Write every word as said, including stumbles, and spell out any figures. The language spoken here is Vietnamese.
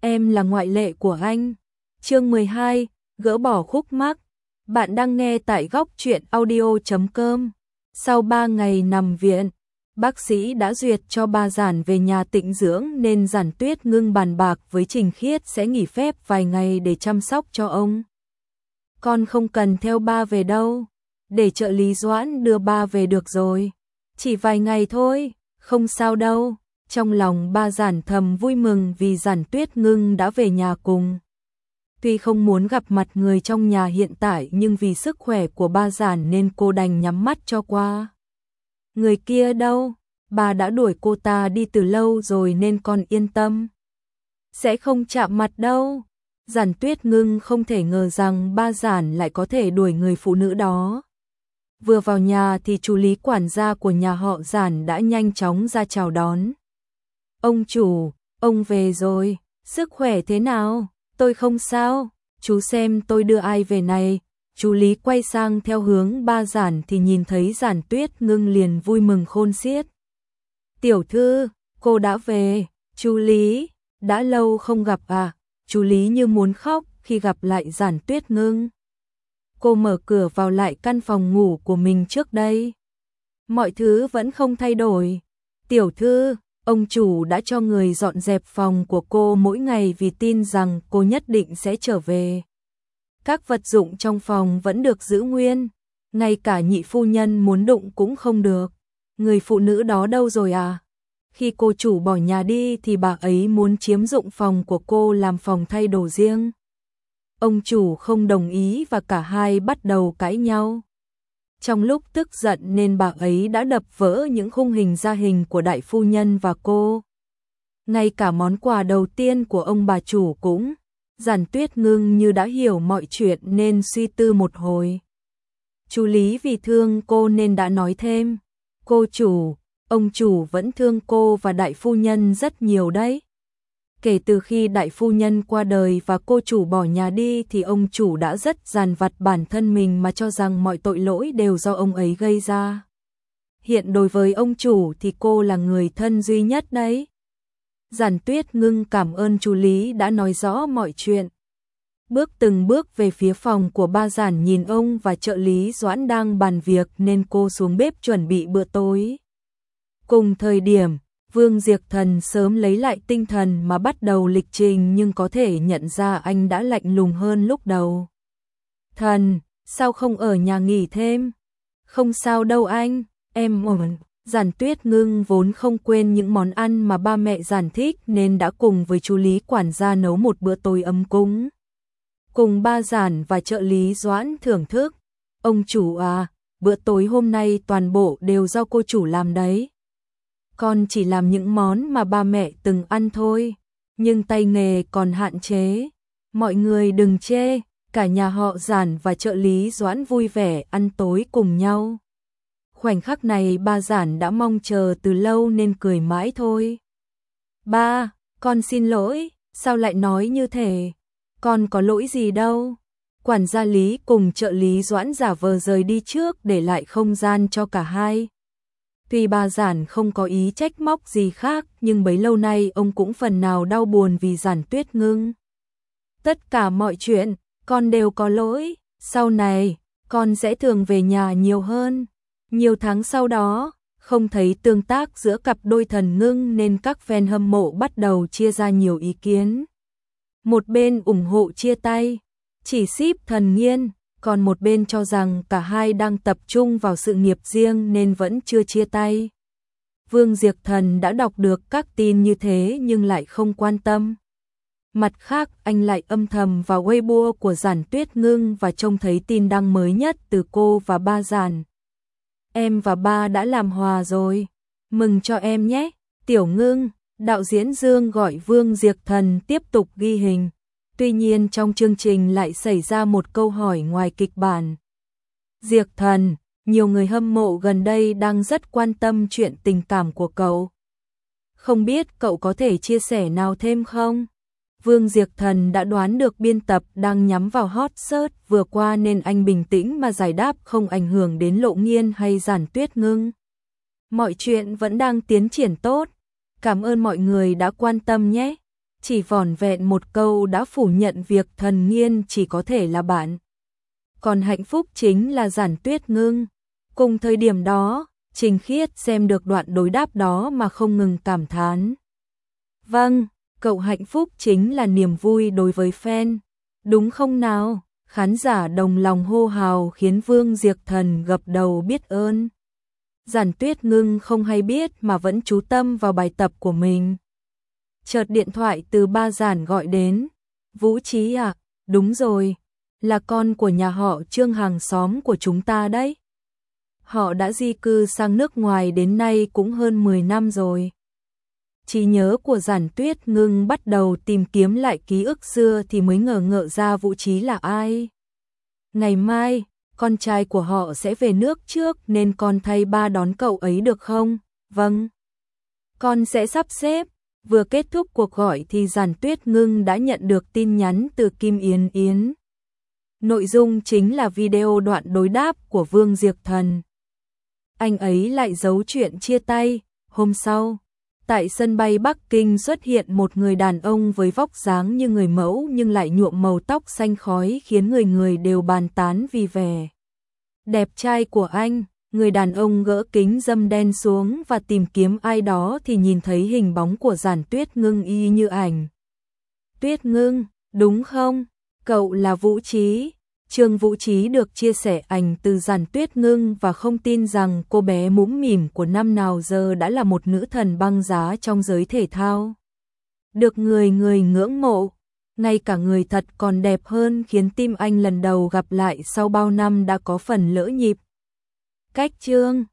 em là ngoại lệ của anh. Chương mười hai, gỡ bỏ khúc mắc. Bạn đang nghe tại góc truyện audio chấm com. Sau ba ngày nằm viện, bác sĩ đã duyệt cho ba Giản về nhà tĩnh dưỡng nên Giản Tuyết Ngưng bàn bạc với Trình Khiết sẽ nghỉ phép vài ngày để chăm sóc cho ông. Con không cần theo ba về đâu, để trợ lý Doãn đưa ba về được rồi. Chỉ vài ngày thôi, không sao đâu. Trong lòng ba Giản thầm vui mừng vì Giản Tuyết Ngưng đã về nhà cùng. Tuy không muốn gặp mặt người trong nhà hiện tại nhưng vì sức khỏe của ba Giản nên cô đành nhắm mắt cho qua. Người kia đâu? Bà đã đuổi cô ta đi từ lâu rồi nên con yên tâm. Sẽ không chạm mặt đâu. Giản Tuyết Ngưng không thể ngờ rằng ba Giản lại có thể đuổi người phụ nữ đó. Vừa vào nhà thì chú Lý quản gia của nhà họ Giản đã nhanh chóng ra chào đón. Ông chủ, ông về rồi, sức khỏe thế nào? Tôi không sao, chú xem tôi đưa ai về này. Chú Lý quay sang theo hướng ba Giản thì nhìn thấy Giản Tuyết Ngưng liền vui mừng khôn xiết. Tiểu thư, cô đã về. Chú Lý, đã lâu không gặp à? Chú Lý như muốn khóc khi gặp lại Giản Tuyết Ngưng. Cô mở cửa vào lại căn phòng ngủ của mình trước đây. Mọi thứ vẫn không thay đổi. Tiểu thư, ông chủ đã cho người dọn dẹp phòng của cô mỗi ngày vì tin rằng cô nhất định sẽ trở về. Các vật dụng trong phòng vẫn được giữ nguyên, ngay cả nhị phu nhân muốn đụng cũng không được. Người phụ nữ đó đâu rồi à? Khi cô chủ bỏ nhà đi thì bà ấy muốn chiếm dụng phòng của cô làm phòng thay đồ riêng. Ông chủ không đồng ý và cả hai bắt đầu cãi nhau. Trong lúc tức giận nên bà ấy đã đập vỡ những khung hình gia hình của đại phu nhân và cô. Ngay cả món quà đầu tiên của ông bà chủ cũng. Giản Tuyết Ngưng như đã hiểu mọi chuyện nên suy tư một hồi. Chú Lý vì thương cô nên đã nói thêm. Cô chủ, ông chủ vẫn thương cô và đại phu nhân rất nhiều đấy. Kể từ khi đại phu nhân qua đời và cô chủ bỏ nhà đi thì ông chủ đã rất dằn vặt bản thân mình mà cho rằng mọi tội lỗi đều do ông ấy gây ra. Hiện đối với ông chủ thì cô là người thân duy nhất đấy. Giản Tuyết Ngưng cảm ơn chú Lý đã nói rõ mọi chuyện. Bước từng bước về phía phòng của ba Giản nhìn ông và trợ lý Doãn đang bàn việc nên cô xuống bếp chuẩn bị bữa tối. Cùng thời điểm, Vương Diệp Thần sớm lấy lại tinh thần mà bắt đầu lịch trình nhưng có thể nhận ra anh đã lạnh lùng hơn lúc đầu. Thần, sao không ở nhà nghỉ thêm? Không sao đâu anh, em ổn. Giản Tuyết Ngưng vốn không quên những món ăn mà ba mẹ Giản thích nên đã cùng với chú Lý quản gia nấu một bữa tối ấm cúng. Cùng ba Giản và trợ lý Doãn thưởng thức. Ông chủ à, bữa tối hôm nay toàn bộ đều do cô chủ làm đấy. Con chỉ làm những món mà ba mẹ từng ăn thôi, nhưng tay nghề còn hạn chế. Mọi người đừng chê, cả nhà họ Giản và trợ lý Doãn vui vẻ ăn tối cùng nhau. Khoảnh khắc này ba Giản đã mong chờ từ lâu nên cười mãi thôi. Ba, con xin lỗi, sao lại nói như thế? Con có lỗi gì đâu. Quản gia Lý cùng trợ lý Doãn giả vờ rời đi trước để lại không gian cho cả hai. Tuy ba Giản không có ý trách móc gì khác nhưng bấy lâu nay ông cũng phần nào đau buồn vì Giản Tuyết Ngưng. Tất cả mọi chuyện, con đều có lỗi, sau này, con sẽ thường về nhà nhiều hơn. Nhiều tháng sau đó, không thấy tương tác giữa cặp đôi Thần Ngưng nên các fan hâm mộ bắt đầu chia ra nhiều ý kiến. Một bên ủng hộ chia tay, chỉ ship Thần Nghiên, còn một bên cho rằng cả hai đang tập trung vào sự nghiệp riêng nên vẫn chưa chia tay. Vương Diệp Thần đã đọc được các tin như thế nhưng lại không quan tâm. Mặt khác, anh lại âm thầm vào Weibo của Giản Tuyết Ngưng và trông thấy tin đăng mới nhất từ cô và ba Giản. Em và ba đã làm hòa rồi, mừng cho em nhé. Tiểu Ngưng, đạo diễn Dương gọi Vương Diệp Thần tiếp tục ghi hình. Tuy nhiên trong chương trình lại xảy ra một câu hỏi ngoài kịch bản. Diệp Thần, nhiều người hâm mộ gần đây đang rất quan tâm chuyện tình cảm của cậu. Không biết cậu có thể chia sẻ nào thêm không? Vương Diệp Thần đã đoán được biên tập đang nhắm vào hot search vừa qua nên anh bình tĩnh mà giải đáp không ảnh hưởng đến Lộ Nghiên hay Giản Tuyết Ngưng. Mọi chuyện vẫn đang tiến triển tốt. Cảm ơn mọi người đã quan tâm nhé. chỉ vỏn vẹn một câu đã phủ nhận việc Thần Nghiên chỉ có thể là bạn. Còn hạnh phúc chính là Giản Tuyết Ngưng. Cùng thời điểm đó, Trình Khiết xem được đoạn đối đáp đó mà không ngừng cảm thán. Vâng, cậu hạnh phúc chính là niềm vui đối với fan, đúng không nào? Khán giả đồng lòng hô hào khiến Vương Diệp Thần gập đầu biết ơn. Giản Tuyết Ngưng không hay biết mà vẫn chú tâm vào bài tập của mình. Chợt điện thoại từ ba Giản gọi đến. Vũ Trí à, đúng rồi, là con của nhà họ Trương hàng xóm của chúng ta đấy. Họ đã di cư sang nước ngoài đến nay cũng hơn mười năm rồi. Trí nhớ của Giản Tuyết Ngưng bắt đầu tìm kiếm lại ký ức xưa thì mới ngờ ngợ ra Vũ Trí là ai. Ngày mai, con trai của họ sẽ về nước trước nên con thay ba đón cậu ấy được không? Vâng. Con sẽ sắp xếp. Vừa kết thúc cuộc gọi thì Giản Tuyết Ngưng đã nhận được tin nhắn từ Kim Yến Yến. Nội dung chính là video đoạn đối đáp của Vương Diệp Thần. Anh ấy lại giấu chuyện chia tay. Hôm sau, tại sân bay Bắc Kinh xuất hiện một người đàn ông với vóc dáng như người mẫu nhưng lại nhuộm màu tóc xanh khói khiến người người đều bàn tán vì vẻ đẹp trai của anh. Người đàn ông gỡ kính râm đen xuống và tìm kiếm ai đó thì nhìn thấy hình bóng của Giản Tuyết Ngưng y như ảnh. Tuyết Ngưng, đúng không? Cậu là Vũ Trí. Trương Vũ Trí được chia sẻ ảnh từ Giản Tuyết Ngưng và không tin rằng cô bé mũm mỉm của năm nào giờ đã là một nữ thần băng giá trong giới thể thao. Được người người ngưỡng mộ, ngay cả người thật còn đẹp hơn khiến tim anh lần đầu gặp lại sau bao năm đã có phần lỡ nhịp. Cách Trương